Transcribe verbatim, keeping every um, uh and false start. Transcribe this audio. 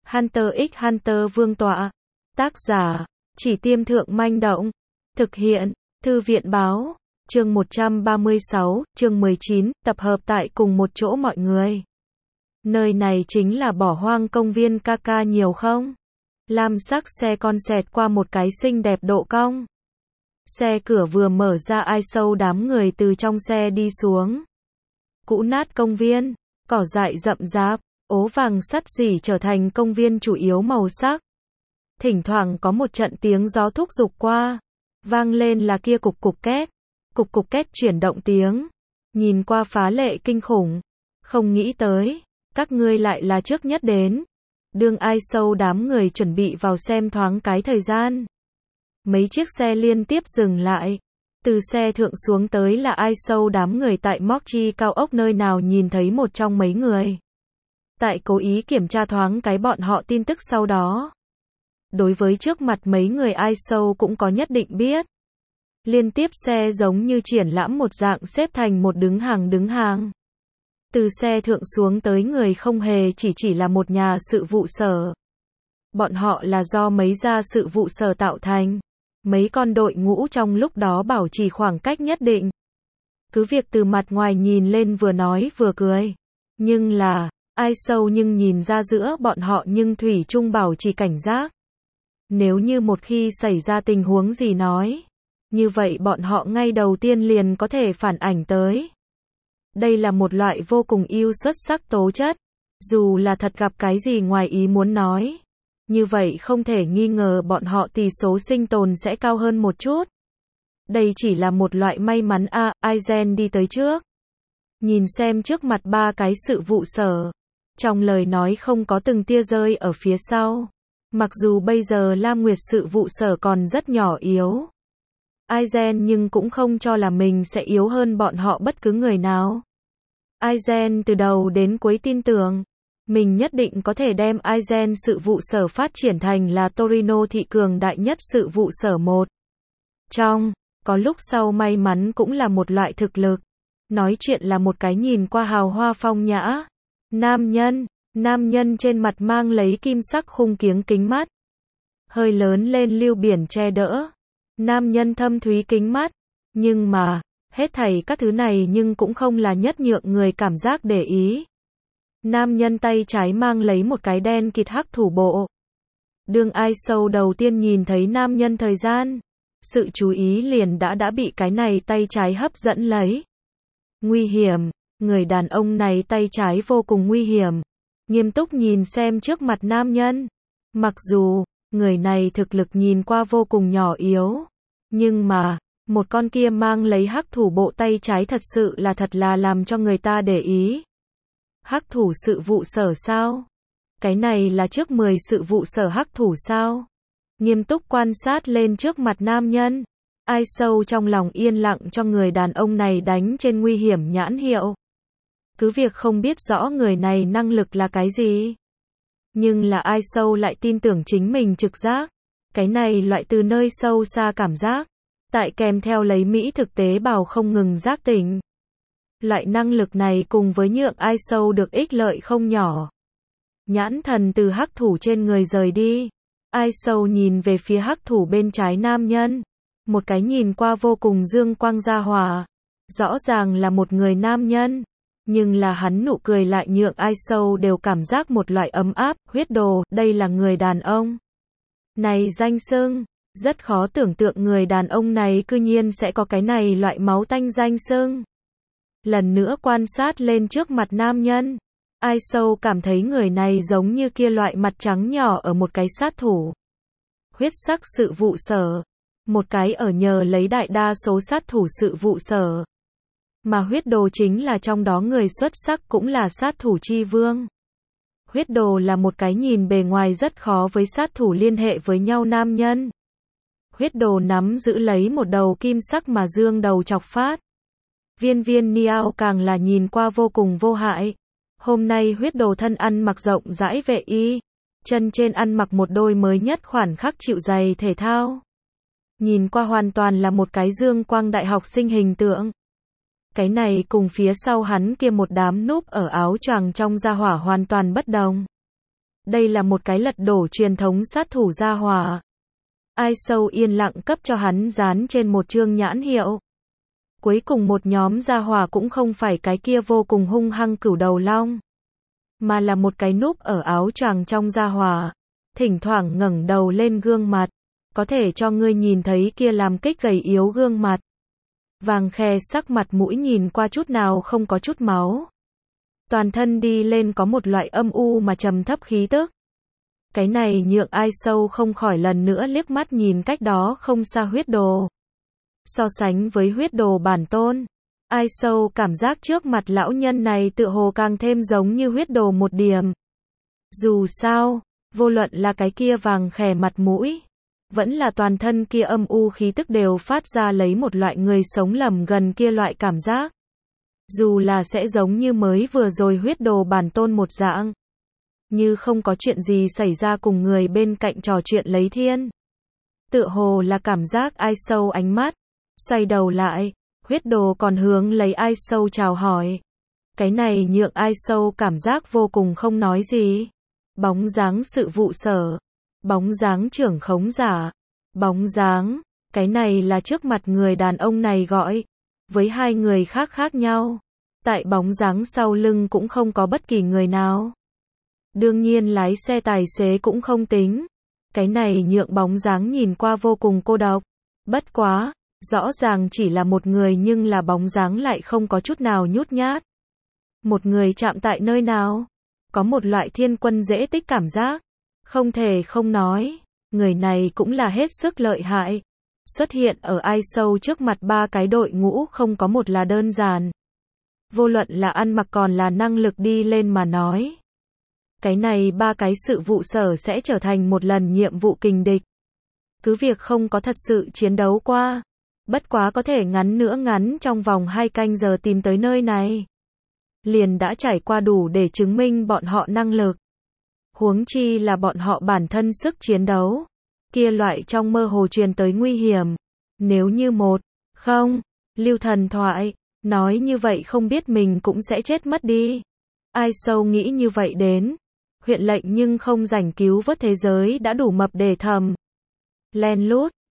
Hunter x Hunter vương tọa. Tác giả, Chỉ Tiêm Thượng Manh Động. Thực hiện, Thư viện Báo. Chương một trăm ba mươi sáu, chương mười chín, tập hợp tại cùng một chỗ mọi người. Nơi này chính là bỏ hoang công viên ca ca nhiều không? Lam sắc xe con xẹt qua một cái xinh đẹp độ cong. Xe cửa vừa mở ra ai sâu đám người từ trong xe đi xuống. Cũ nát công viên, cỏ dại rậm rạp, ố vàng sắt rỉ trở thành công viên chủ yếu màu sắc. Thỉnh thoảng có một trận tiếng gió thúc giục qua, vang lên là kia cục cục két, cục cục két chuyển động tiếng, nhìn qua phá lệ kinh khủng. Không nghĩ tới, các ngươi lại là trước nhất đến. Đương ai sâu đám người chuẩn bị vào xem thoáng cái thời gian. Mấy chiếc xe liên tiếp dừng lại. Từ xe thượng xuống tới là ai sâu đám người tại Mochi cao ốc nơi nào nhìn thấy một trong mấy người. Tại cố ý kiểm tra thoáng cái bọn họ tin tức sau đó. Đối với trước mặt mấy người ai sâu cũng có nhất định biết. Liên tiếp xe giống như triển lãm một dạng xếp thành một đứng hàng đứng hàng. Từ xe thượng xuống tới người không hề chỉ chỉ là một nhà sự vụ sở. Bọn họ là do mấy gia sự vụ sở tạo thành. Mấy con đội ngũ trong lúc đó bảo trì khoảng cách nhất định. Cứ việc từ mặt ngoài nhìn lên vừa nói vừa cười. Nhưng là, ai sâu nhưng nhìn ra giữa bọn họ nhưng thủy chung bảo trì cảnh giác. Nếu như một khi xảy ra tình huống gì nói. Như vậy bọn họ ngay đầu tiên liền có thể phản ảnh tới. Đây là một loại vô cùng ưu xuất sắc tố chất. Dù là thật gặp cái gì ngoài ý muốn nói. Như vậy không thể nghi ngờ bọn họ tỷ số sinh tồn sẽ cao hơn một chút. Đây chỉ là một loại may mắn a. À, Aizen đi tới trước. Nhìn xem trước mặt ba cái sự vụ sở. Trong lời nói không có từng tia rơi ở phía sau. Mặc dù bây giờ Lam Nguyệt sự vụ sở còn rất nhỏ yếu. Aizen nhưng cũng không cho là mình sẽ yếu hơn bọn họ bất cứ người nào. Aizen từ đầu đến cuối tin tưởng. Mình nhất định có thể đem Aizen sự vụ sở phát triển thành là Torino thị cường đại nhất sự vụ sở một. Trong, có lúc sau may mắn cũng là một loại thực lực. Nói chuyện là một cái nhìn qua hào hoa phong nhã. Nam nhân, nam nhân trên mặt mang lấy kim sắc khung kiếng kính mắt. Hơi lớn lên lưu biển che đỡ. Nam nhân thâm thúy kính mắt. Nhưng mà, hết thảy các thứ này nhưng cũng không là nhất nhượng người cảm giác để ý. Nam nhân tay trái mang lấy một cái đen kịt hắc thủ bộ. Đương ai sâu đầu tiên nhìn thấy nam nhân thời gian. Sự chú ý liền đã đã bị cái này tay trái hấp dẫn lấy. Nguy hiểm, người đàn ông này tay trái vô cùng nguy hiểm. Nghiêm túc nhìn xem trước mặt nam nhân. Mặc dù, người này thực lực nhìn qua vô cùng nhỏ yếu. Nhưng mà, một con kia mang lấy hắc thủ bộ tay trái thật sự là thật là làm cho người ta để ý. Hắc thủ sự vụ sở sao? Cái này là trước mười sự vụ sở hắc thủ sao? Nghiêm túc quan sát lên trước mặt nam nhân. Ai sâu trong lòng yên lặng cho người đàn ông này đánh trên nguy hiểm nhãn hiệu. Cứ việc không biết rõ người này năng lực là cái gì. Nhưng là ai sâu lại tin tưởng chính mình trực giác. Cái này loại từ nơi sâu xa cảm giác. Tại kèm theo lấy Mỹ thực tế bào không ngừng giác tỉnh. Loại năng lực này cùng với nhượng ai sâu được ích lợi không nhỏ. Nhãn thần từ hắc thủ trên người rời đi. Ai sâu nhìn về phía hắc thủ bên trái nam nhân. Một cái nhìn qua vô cùng dương quang gia hỏa. Rõ ràng là một người nam nhân. Nhưng là hắn nụ cười lại nhượng ai sâu đều cảm giác một loại ấm áp, huyết đồ, đây là người đàn ông. Này danh xưng, rất khó tưởng tượng người đàn ông này cư nhiên sẽ có cái này loại máu tanh danh xưng. Lần nữa quan sát lên trước mặt nam nhân. Ai sâu cảm thấy người này giống như kia loại mặt trắng nhỏ ở một cái sát thủ. Huyết sắc sự vụ sở. Một cái ở nhờ lấy đại đa số sát thủ sự vụ sở. Mà huyết đồ chính là trong đó người xuất sắc cũng là sát thủ chi vương. Huyết đồ là một cái nhìn bề ngoài rất khó với sát thủ liên hệ với nhau nam nhân. Huyết đồ nắm giữ lấy một đầu kim sắc mà dương đầu chọc phát. Viên viên Niao càng là nhìn qua vô cùng vô hại. Hôm nay huyết đồ thân ăn mặc rộng rãi vệ y. Chân trên ăn mặc một đôi mới nhất khoản khắc chịu giày thể thao. Nhìn qua hoàn toàn là một cái dương quang đại học sinh hình tượng. Cái này cùng phía sau hắn kia một đám núp ở áo choàng trong gia hỏa hoàn toàn bất đồng. Đây là một cái lật đổ truyền thống sát thủ gia hỏa. Ai Sâu yên lặng cấp cho hắn dán trên một chương nhãn hiệu. Cuối cùng một nhóm gia hỏa cũng không phải cái kia vô cùng hung hăng cửu đầu long, mà là một cái núp ở áo choàng trong gia hỏa, thỉnh thoảng ngẩng đầu lên gương mặt, có thể cho ngươi nhìn thấy kia làm kích gầy yếu gương mặt. Vàng khè sắc mặt mũi nhìn qua chút nào không có chút máu. Toàn thân đi lên có một loại âm u mà trầm thấp khí tức. Cái này nhượng Ai Sâu không khỏi lần nữa liếc mắt nhìn cách đó không xa huyết đồ. So sánh với huyết đồ bản tôn, Ai Sâu cảm giác trước mặt lão nhân này tựa hồ càng thêm giống như huyết đồ một điểm. Dù sao, vô luận là cái kia vàng khè mặt mũi, vẫn là toàn thân kia âm u khí tức đều phát ra lấy một loại người sống lầm gần kia loại cảm giác. Dù là sẽ giống như mới vừa rồi huyết đồ bản tôn một dạng, như không có chuyện gì xảy ra cùng người bên cạnh trò chuyện lấy thiên. Tựa hồ là cảm giác Ai Sâu ánh mắt, xoay đầu lại, huyết đồ còn hướng lấy Ai Sâu chào hỏi. Cái này nhượng Ai Sâu cảm giác vô cùng không nói gì. Bóng dáng sự vụ sở, bóng dáng trưởng khống giả, bóng dáng, cái này là trước mặt người đàn ông này gọi, với hai người khác khác nhau. Tại bóng dáng sau lưng cũng không có bất kỳ người nào. Đương nhiên lái xe tài xế cũng không tính. Cái này nhượng bóng dáng nhìn qua vô cùng cô độc. Bất quá, rõ ràng chỉ là một người nhưng là bóng dáng lại không có chút nào nhút nhát. Một người chạm tại nơi nào? Có một loại thiên quân dễ tích cảm giác. Không thể không nói, người này cũng là hết sức lợi hại. Xuất hiện ở Ai Sâu trước mặt ba cái đội ngũ không có một là đơn giản. Vô luận là ăn mặc còn là năng lực đi lên mà nói. Cái này ba cái sự vụ sở sẽ trở thành một lần nhiệm vụ kình địch. Cứ việc không có thật sự chiến đấu qua. Bất quá có thể ngắn nữa ngắn trong vòng hai canh giờ tìm tới nơi này. Liền đã trải qua đủ để chứng minh bọn họ năng lực. Huống chi là bọn họ bản thân sức chiến đấu. Kia loại trong mơ hồ truyền tới nguy hiểm. Nếu như một, không, lưu thần thoại. Nói như vậy không biết mình cũng sẽ chết mất đi. Ai Sâu nghĩ như vậy đến. Huyện lệnh nhưng không rảnh cứu vớt thế giới đã đủ mập để thầm. Len lút,